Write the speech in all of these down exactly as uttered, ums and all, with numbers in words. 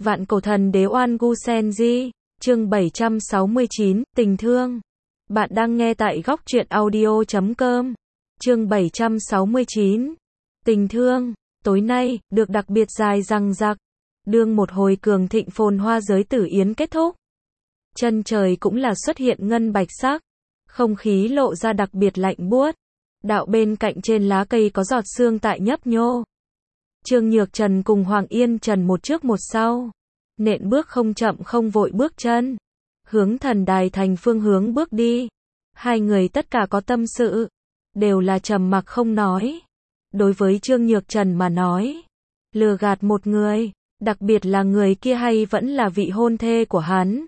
Vạn cổ thần đế Oan Gu Senji, chương bảy trăm sáu mươi chín, tình thương. Bạn đang nghe tại góc truyện audio chấm com. Chương bảy trăm sáu mươi chín. Tình thương. Tối nay, được đặc biệt dài dằng dặc. Đương một hồi cường thịnh phồn hoa giới tử yến kết thúc. Chân trời cũng là xuất hiện ngân bạch sắc. Không khí lộ ra đặc biệt lạnh buốt. Đạo bên cạnh trên lá cây có giọt sương tại nhấp nhô. Trương Nhược Trần cùng Hoàng Yên Trần một trước một sau. Nện bước không chậm không vội bước chân. Hướng thần đài thành phương hướng bước đi. Hai người tất cả có tâm sự. Đều là trầm mặc không nói. Đối với Trương Nhược Trần mà nói. Lừa gạt một người. Đặc biệt là người kia hay vẫn là vị hôn thê của hắn.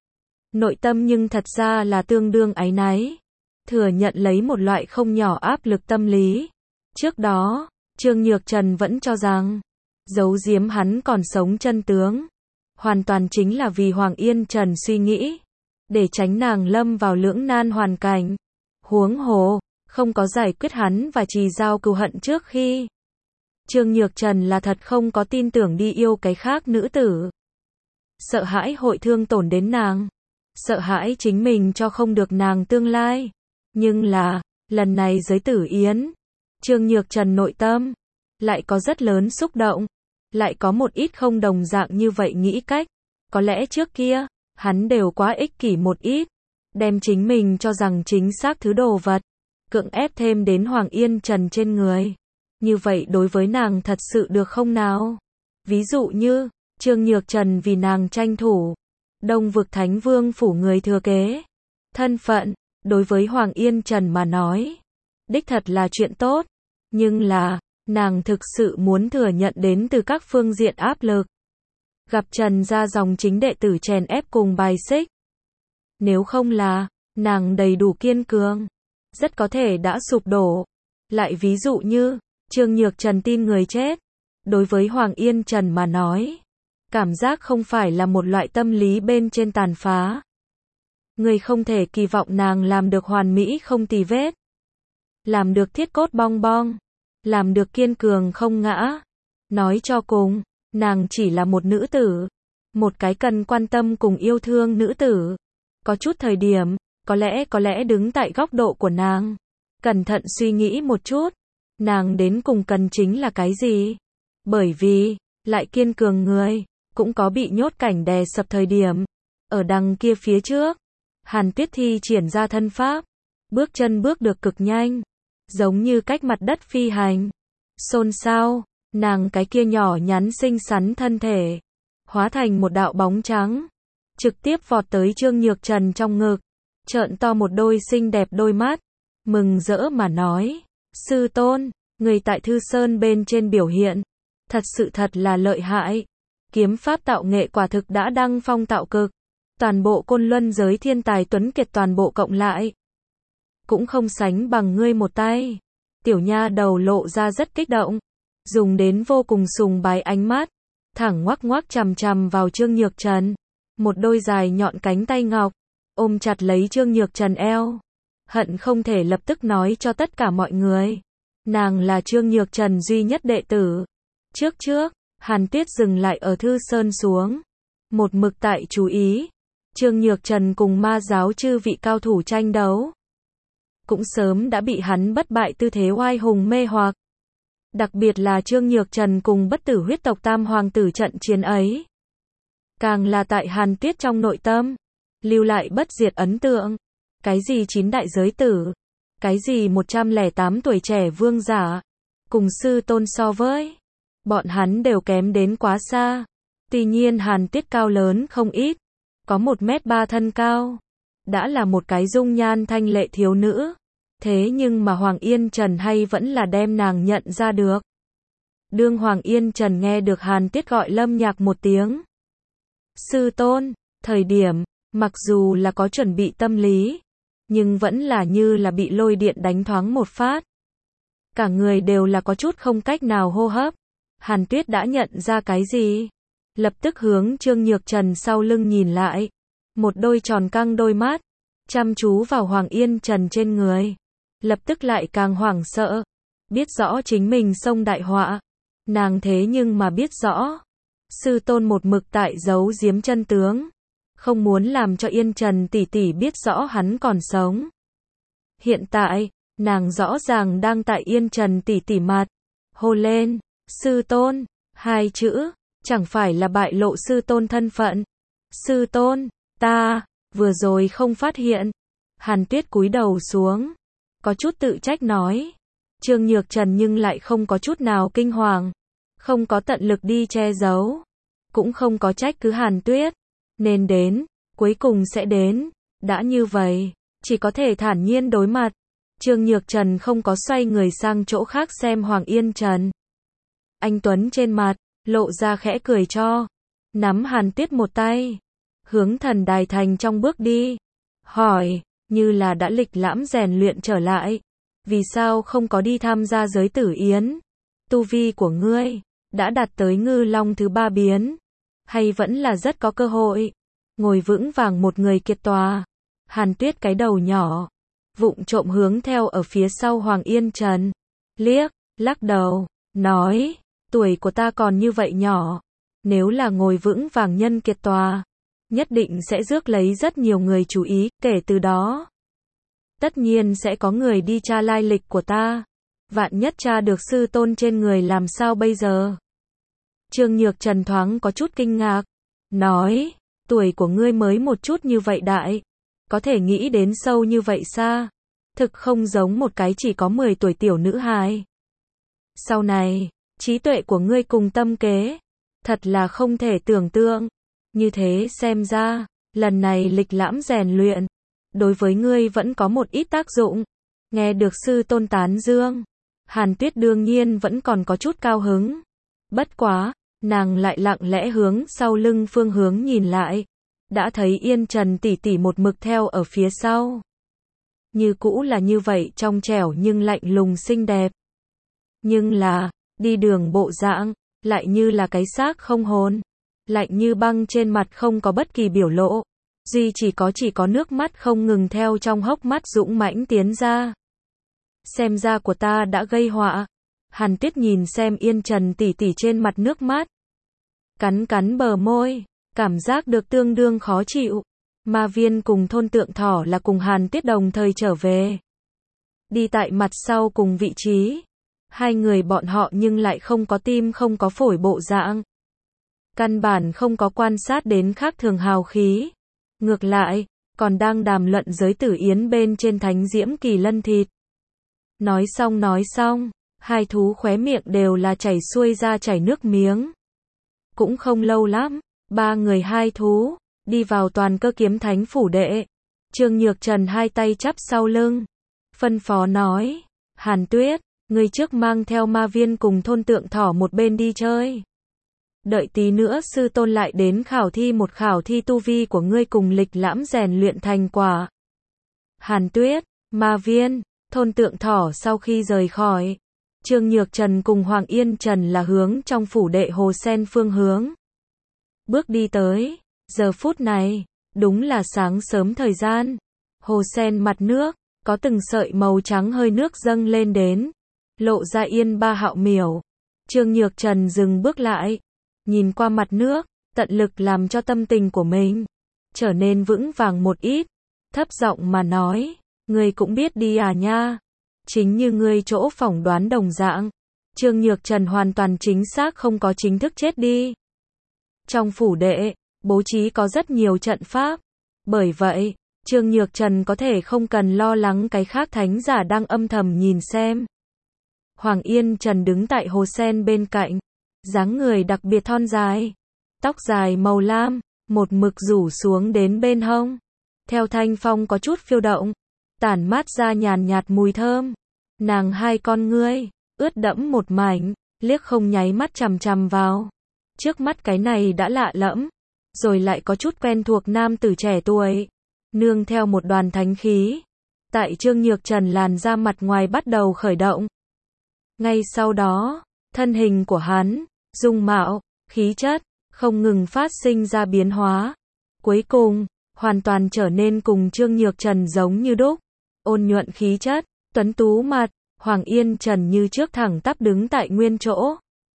Nội tâm nhưng thật ra là tương đương áy náy. Thừa nhận lấy một loại không nhỏ áp lực tâm lý. Trước đó, Trương Nhược Trần vẫn cho rằng, giấu giếm hắn còn sống chân tướng. Hoàn toàn chính là vì Hoàng Yên Trần suy nghĩ. Để tránh nàng lâm vào lưỡng nan hoàn cảnh. Huống hồ, không có giải quyết hắn và Trì Giao cừu hận trước khi. Trương Nhược Trần là thật không có tin tưởng đi yêu cái khác nữ tử. Sợ hãi hội thương tổn đến nàng. Sợ hãi chính mình cho không được nàng tương lai. Nhưng là, lần này giới tử yến, Trương Nhược Trần nội tâm, lại có rất lớn xúc động, lại có một ít không đồng dạng như vậy nghĩ cách. Có lẽ trước kia, hắn đều quá ích kỷ một ít, đem chính mình cho rằng chính xác thứ đồ vật, cưỡng ép thêm đến Hoàng Yên Trần trên người. Như vậy đối với nàng thật sự được không nào? Ví dụ như, Trương Nhược Trần vì nàng tranh thủ, Đông Vực Thánh Vương phủ người thừa kế, thân phận. Đối với Hoàng Yên Trần mà nói, đích thật là chuyện tốt, nhưng là, nàng thực sự muốn thừa nhận đến từ các phương diện áp lực. Gặp Trần ra dòng chính đệ tử chèn ép cùng bài xích. Nếu không là, nàng đầy đủ kiên cường, rất có thể đã sụp đổ. Lại ví dụ như, Trương Nhược Trần tin người chết, đối với Hoàng Yên Trần mà nói, cảm giác không phải là một loại tâm lý bên trên tàn phá. Người không thể kỳ vọng nàng làm được hoàn mỹ không tì vết. Làm được thiết cốt bong bong. Làm được kiên cường không ngã. Nói cho cùng, nàng chỉ là một nữ tử. Một cái cần quan tâm cùng yêu thương nữ tử. Có chút thời điểm, có lẽ có lẽ đứng tại góc độ của nàng. Cẩn thận suy nghĩ một chút. Nàng đến cùng cần chính là cái gì? Bởi vì, lại kiên cường người, cũng có bị nhốt cảnh đè sập thời điểm. Ở đằng kia phía trước. Hàn Tuyết thi triển ra thân pháp, bước chân bước được cực nhanh, giống như cách mặt đất phi hành. Xôn xao, nàng cái kia nhỏ nhắn xinh xắn thân thể, hóa thành một đạo bóng trắng, trực tiếp vọt tới Trương Nhược Trần trong ngực, trợn to một đôi xinh đẹp đôi mắt, mừng rỡ mà nói, sư tôn, người tại Thư Sơn bên trên biểu hiện, thật sự thật là lợi hại, kiếm pháp tạo nghệ quả thực đã đăng phong tạo cực. Toàn bộ Côn Luân giới thiên tài tuấn kiệt toàn bộ cộng lại, cũng không sánh bằng ngươi một tay. Tiểu nha đầu lộ ra rất kích động, dùng đến vô cùng sùng bái ánh mắt, thẳng ngoắc ngoắc chằm chằm vào Trương Nhược Trần. Một đôi dài nhọn cánh tay ngọc, ôm chặt lấy Trương Nhược Trần eo. Hận không thể lập tức nói cho tất cả mọi người. Nàng là Trương Nhược Trần duy nhất đệ tử. Trước trước, Hàn Tuyết dừng lại ở Thư Sơn xuống. Một mực tại chú ý. Trương Nhược Trần cùng ma giáo chư vị cao thủ tranh đấu. Cũng sớm đã bị hắn bất bại tư thế oai hùng mê hoặc. Đặc biệt là Trương Nhược Trần cùng bất tử huyết tộc tam hoàng tử trận chiến ấy. Càng là tại Hàn Tuyết trong nội tâm. Lưu lại bất diệt ấn tượng. Cái gì chín đại giới tử. Cái gì một trăm lẻ tám tuổi trẻ vương giả. Cùng sư tôn so với. Bọn hắn đều kém đến quá xa. Tuy nhiên Hàn Tuyết cao lớn không ít. Có một mét ba thân cao. Đã là một cái dung nhan thanh lệ thiếu nữ. Thế nhưng mà Hoàng Yên Trần hay vẫn là đem nàng nhận ra được. Đương Hoàng Yên Trần nghe được Hàn Tuyết gọi Lâm Nhạc một tiếng. Sư tôn, thời điểm, mặc dù là có chuẩn bị tâm lý. Nhưng vẫn là như là bị lôi điện đánh thoáng một phát. Cả người đều là có chút không cách nào hô hấp. Hàn Tuyết đã nhận ra cái gì? Lập tức hướng Trương Nhược Trần sau lưng nhìn lại. Một đôi tròn căng đôi mắt. Chăm chú vào Hoàng Yên Trần trên người. Lập tức lại càng hoảng sợ. Biết rõ chính mình xông đại họa. Nàng thế nhưng mà biết rõ. sư tôn một mực tại giấu giếm chân tướng, không muốn làm cho Yên Trần tỷ tỷ biết rõ hắn còn sống. Hiện tại, nàng rõ ràng đang tại Yên Trần tỷ tỷ mặt, hô lên, sư tôn, hai chữ, chẳng phải là bại lộ sư tôn thân phận. Sư tôn, ta, vừa rồi không phát hiện. Hàn Tuyết cúi đầu xuống, có chút tự trách nói. Trương Nhược Trần nhưng lại không có chút nào kinh hoàng, không có tận lực đi che giấu, cũng không có trách cứ Hàn Tuyết. Nên đến, cuối cùng sẽ đến, đã như vậy, chỉ có thể thản nhiên đối mặt. Trương Nhược Trần không có xoay người sang chỗ khác xem Hoàng Yên Trần. Anh tuấn trên mặt, lộ ra khẽ cười cho, nắm Hàn Tuyết một tay, hướng Thần Đài Thành trong bước đi, hỏi, như là đã lịch lãm rèn luyện trở lại, vì sao không có đi tham gia giới tử yến? Tu vi của ngươi, đã đạt tới ngư long thứ ba biến, hay vẫn là rất có cơ hội, ngồi vững vàng một người kiệt tòa? Hàn Tuyết cái đầu nhỏ, vụng trộm hướng theo ở phía sau Hoàng Yên Trần, liếc, lắc đầu, nói, tuổi của ta còn như vậy nhỏ, nếu là ngồi vững vàng nhân kiệt tòa, nhất định sẽ rước lấy rất nhiều người chú ý, kể từ đó, tất nhiên sẽ có người đi tra lai lịch của ta, vạn nhất tra được sư tôn trên người làm sao bây giờ? Trương Nhược Trần thoáng có chút kinh ngạc, nói, tuổi của ngươi mới một chút như vậy đại, có thể nghĩ đến sâu như vậy xa, thực không giống một cái chỉ có mười tuổi tiểu nữ hài. Sau này, trí tuệ của ngươi cùng tâm kế, thật là không thể tưởng tượng, như thế xem ra, lần này lịch lãm rèn luyện, đối với ngươi vẫn có một ít tác dụng. Nghe được sư tôn tán dương, Hàn Tuyết đương nhiên vẫn còn có chút cao hứng. Bất quá, nàng lại lặng lẽ hướng sau lưng phương hướng nhìn lại, đã thấy Yên Trần tỷ tỷ một mực theo ở phía sau. Như cũ là như vậy trong trẻo nhưng lạnh lùng xinh đẹp. Nhưng là, đi đường bộ dạng, lại như là cái xác không hồn, lạnh như băng trên mặt không có bất kỳ biểu lộ, duy chỉ có chỉ có nước mắt không ngừng theo trong hốc mắt dũng mãnh tiến ra. Xem ra của ta đã gây họa. Hàn Tuyết nhìn xem Yên Trần tỷ tỷ trên mặt nước mắt, cắn cắn bờ môi, cảm giác được tương đương khó chịu. Ma Viên cùng thôn Tượng Thỏ là cùng Hàn Tuyết đồng thời trở về, đi tại mặt sau cùng vị trí. Hai người bọn họ nhưng lại không có tim không có phổi bộ dạng, căn bản không có quan sát đến khác thường hào khí, ngược lại, còn đang đàm luận giới tử yến bên trên thánh diễm kỳ lân thịt. Nói xong nói xong, hai thú khóe miệng đều là chảy xuôi ra chảy nước miếng. Cũng không lâu lắm, ba người hai thú, đi vào Toàn Cơ Kiếm Thánh phủ đệ. Trương Nhược Trần hai tay chắp sau lưng, phân phó nói, Hàn Tuyết, ngươi trước mang theo Ma Viên cùng thôn Tượng Thỏ một bên đi chơi. Đợi tí nữa sư tôn lại đến khảo thi một khảo thi tu vi của ngươi cùng lịch lãm rèn luyện thành quả. Hàn Tuyết, Ma Viên, thôn Tượng Thỏ sau khi rời khỏi, Trương Nhược Trần cùng Hoàng Yên Trần là hướng trong phủ đệ Hồ Sen phương hướng. Bước đi tới, giờ phút này, đúng là sáng sớm thời gian. Hồ Sen mặt nước, có từng sợi màu trắng hơi nước dâng lên đến, lộ ra yên ba hạo miểu. Trương Nhược Trần dừng bước lại, nhìn qua mặt nước, tận lực làm cho tâm tình của mình trở nên vững vàng một ít, thấp giọng mà nói, ngươi cũng biết đi à nha, chính như ngươi chỗ phỏng đoán đồng dạng, Trương Nhược Trần hoàn toàn chính xác không có chính thức chết đi. Trong phủ đệ, bố trí có rất nhiều trận pháp, bởi vậy, Trương Nhược Trần có thể không cần lo lắng cái khác thánh giả đang âm thầm nhìn xem. Hoàng Yên Trần đứng tại Hồ Sen bên cạnh, dáng người đặc biệt thon dài, tóc dài màu lam, một mực rủ xuống đến bên hông, theo thanh phong có chút phiêu động, tản mát ra nhàn nhạt mùi thơm. Nàng hai con ngươi, ướt đẫm một mảnh, liếc không nháy mắt chằm chằm vào. Trước mắt cái này đã lạ lẫm, rồi lại có chút quen thuộc nam tử trẻ tuổi, nương theo một đoàn thánh khí. Tại Trương Nhược Trần làn da mặt ngoài bắt đầu khởi động. Ngay sau đó, thân hình của hắn, dung mạo, khí chất, không ngừng phát sinh ra biến hóa. Cuối cùng, hoàn toàn trở nên cùng Trương Nhược Trần giống như đúc. Ôn nhuận khí chất, tuấn tú mặt, Hoàng Yên Trần như trước thẳng tắp đứng tại nguyên chỗ.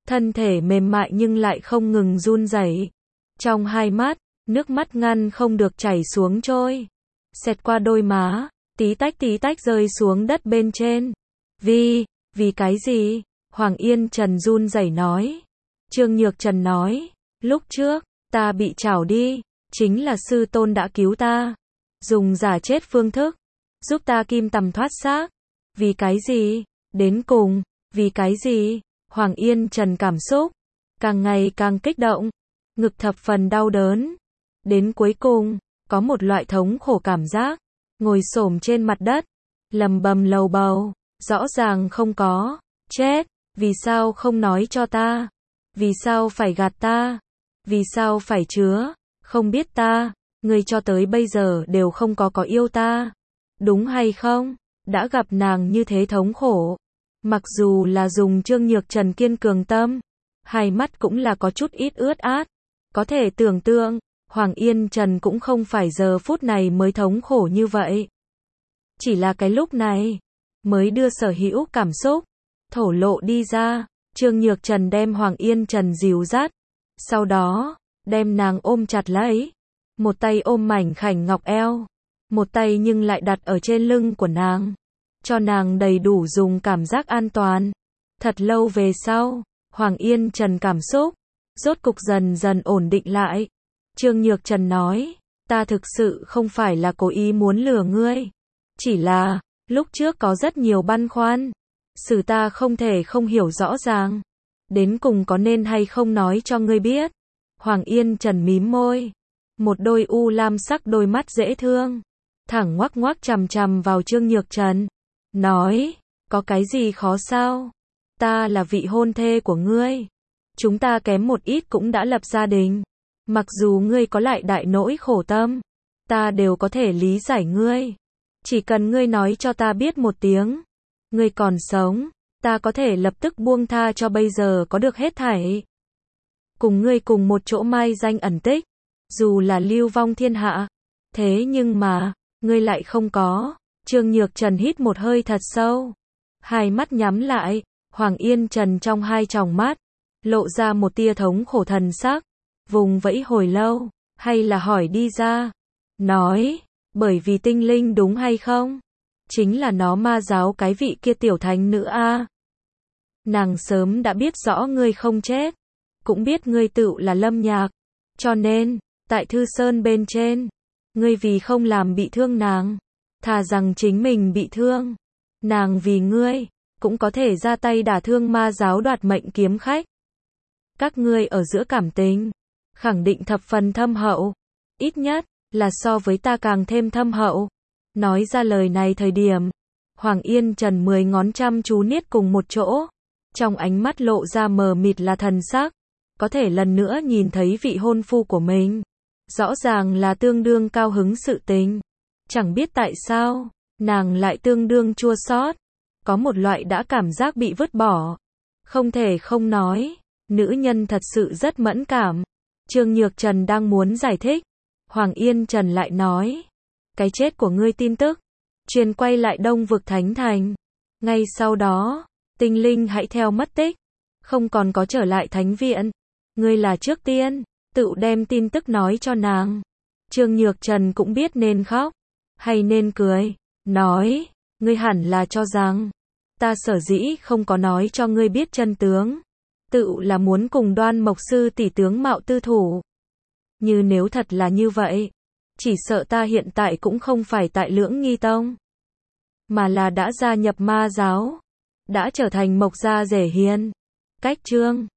thân thể mềm mại nhưng lại không ngừng run rẩy. Trong hai mắt, nước mắt ngăn không được chảy xuống trôi, xẹt qua đôi má, tí tách tí tách rơi xuống đất bên trên. Vì, vì cái gì? Hoàng Yên Trần run rẩy nói. Trương Nhược Trần nói, lúc trước, ta bị trảo đi, chính là sư tôn đã cứu ta, dùng giả chết phương thức, giúp ta kim tầm thoát xác. Vì cái gì? Đến cùng, vì cái gì? Hoàng Yên Trần cảm xúc càng ngày càng kích động, ngực thập phần đau đớn. Đến cuối cùng, có một loại thống khổ cảm giác, ngồi xổm trên mặt đất, lầm bầm lầu bầu, rõ ràng không có chết, vì sao không nói cho ta? Vì sao phải gạt ta? Vì sao phải chứa không biết ta? Ngươi cho tới bây giờ đều không có có yêu ta, đúng hay không? Đã gặp nàng như thế thống khổ, mặc dù là dùng Trương Nhược Trần kiên cường tâm, hai mắt cũng là có chút ít ướt át. Có thể tưởng tượng, Hoàng Yên Trần cũng không phải giờ phút này mới thống khổ như vậy. Chỉ là cái lúc này, mới đưa sở hữu cảm xúc, thổ lộ đi ra. Trương Nhược Trần đem Hoàng Yên Trần dìu dắt, sau đó, đem nàng ôm chặt lấy. Một tay ôm mảnh khảnh ngọc eo, một tay nhưng lại đặt ở trên lưng của nàng, cho nàng đầy đủ dùng cảm giác an toàn. Thật lâu về sau, Hoàng Yên Trần cảm xúc rốt cục dần dần ổn định lại. Trương Nhược Trần nói, ta thực sự không phải là cố ý muốn lừa ngươi, chỉ là, lúc trước có rất nhiều băn khoăn, xử ta không thể không hiểu rõ ràng, đến cùng có nên hay không nói cho ngươi biết. Hoàng Yên Trần mím môi, một đôi u lam sắc đôi mắt dễ thương, thẳng ngoắc ngoắc chằm chằm vào Trương Nhược Trần, nói, có cái gì khó sao? Ta là vị hôn thê của ngươi, chúng ta kém một ít cũng đã lập gia đình, mặc dù ngươi có lại đại nỗi khổ tâm, ta đều có thể lý giải ngươi, chỉ cần ngươi nói cho ta biết một tiếng, ngươi còn sống, ta có thể lập tức buông tha cho bây giờ có được hết thảy. Cùng ngươi cùng một chỗ mai danh ẩn tích, dù là lưu vong thiên hạ, thế nhưng mà, ngươi lại không có. Trương Nhược Trần hít một hơi thật sâu, hai mắt nhắm lại, Hoàng Yên Trần trong hai tròng mắt, lộ ra một tia thống khổ thần sắc, vùng vẫy hồi lâu, hay là hỏi đi ra, nói, bởi vì tinh linh đúng hay không? Chính là nó ma giáo cái vị kia tiểu thánh nữ a. Nàng sớm đã biết rõ ngươi không chết, cũng biết ngươi tự là Lâm Nhạc, cho nên, tại Thư Sơn bên trên, ngươi vì không làm bị thương nàng, thà rằng chính mình bị thương, nàng vì ngươi, cũng có thể ra tay đả thương ma giáo đoạt mệnh kiếm khách. Các ngươi ở giữa cảm tình, khẳng định thập phần thâm hậu, ít nhất, là so với ta càng thêm thâm hậu. Nói ra lời này thời điểm, Hoàng Yên Trần mười ngón chăm chú niết cùng một chỗ, trong ánh mắt lộ ra mờ mịt là thần sắc, có thể lần nữa nhìn thấy vị hôn phu của mình, rõ ràng là tương đương cao hứng sự tình. Chẳng biết tại sao, nàng lại tương đương chua xót, có một loại đã cảm giác bị vứt bỏ. Không thể không nói, nữ nhân thật sự rất mẫn cảm. Trương Nhược Trần đang muốn giải thích, Hoàng Yên Trần lại nói, cái chết của ngươi tin tức truyền quay lại Đông Vực Thánh Thành. Ngay sau đó, tinh linh hãy theo mất tích, không còn có trở lại thánh viện. Ngươi là trước tiên tự đem tin tức nói cho nàng. Trương Nhược Trần cũng biết nên khóc hay nên cười, nói, ngươi hẳn là cho rằng ta sở dĩ không có nói cho ngươi biết chân tướng, tự là muốn cùng Đoan Mộc sư tỷ tướng mạo tư thủ. Như nếu thật là như vậy, chỉ sợ ta hiện tại cũng không phải tại Lưỡng Nghi Tông, mà là đã gia nhập ma giáo, đã trở thành Mộc gia rể hiền. Cách chương